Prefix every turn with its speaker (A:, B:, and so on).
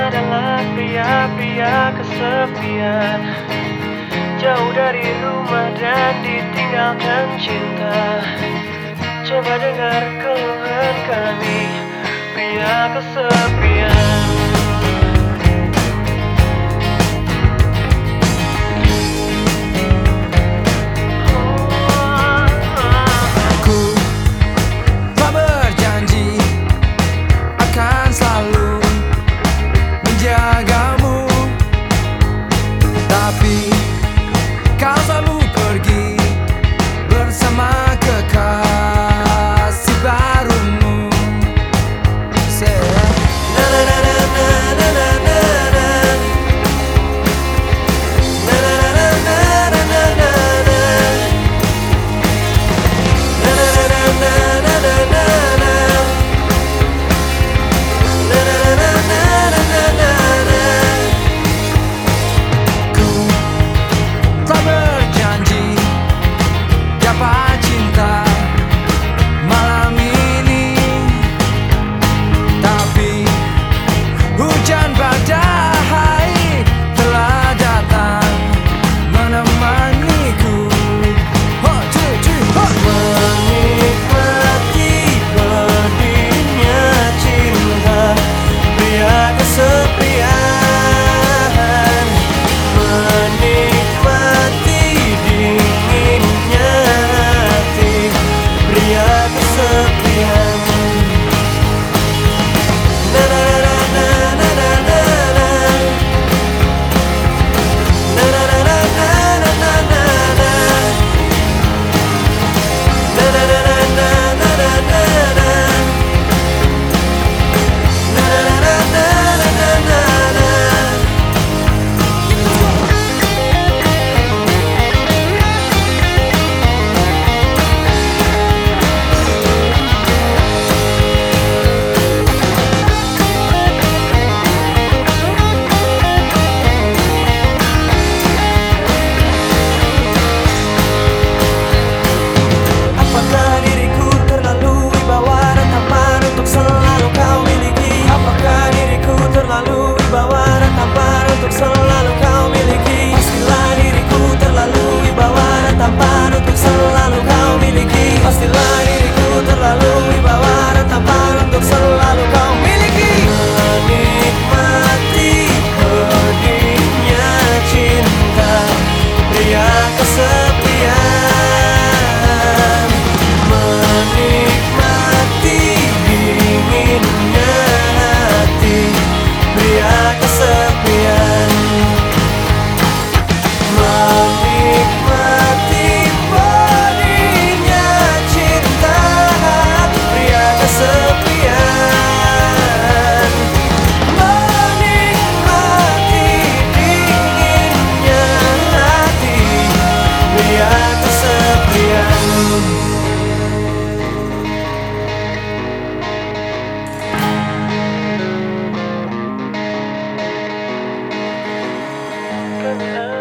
A: adalah pria-pria kesepian, jauh dari rumah dan ditinggalkan cinta. Coba dengar keluhan kami, pria kesepian.
B: Tapi kau selalu pergi bersama kekasih barumu. Hujan badai telah datang menemaniku.
A: Menikmati pedihnya cinta, pria kesepian. Menikmati dinginnya hati, pria kesepian. Selalu kau miliki, pastilah diriku terlalu wibawa dan tampan untuk selalu kau miliki. Pastilah diriku terlalu wibawa dan tampan untuk selalu kau miliki. Menikmati pedihnya cinta, pria kesepian. Menikmati dinginnya hati, pria kesepian. Menikmati pedihnya cinta, pria kesepian. Menikmati dinginnya hati, pria kesepian. Kan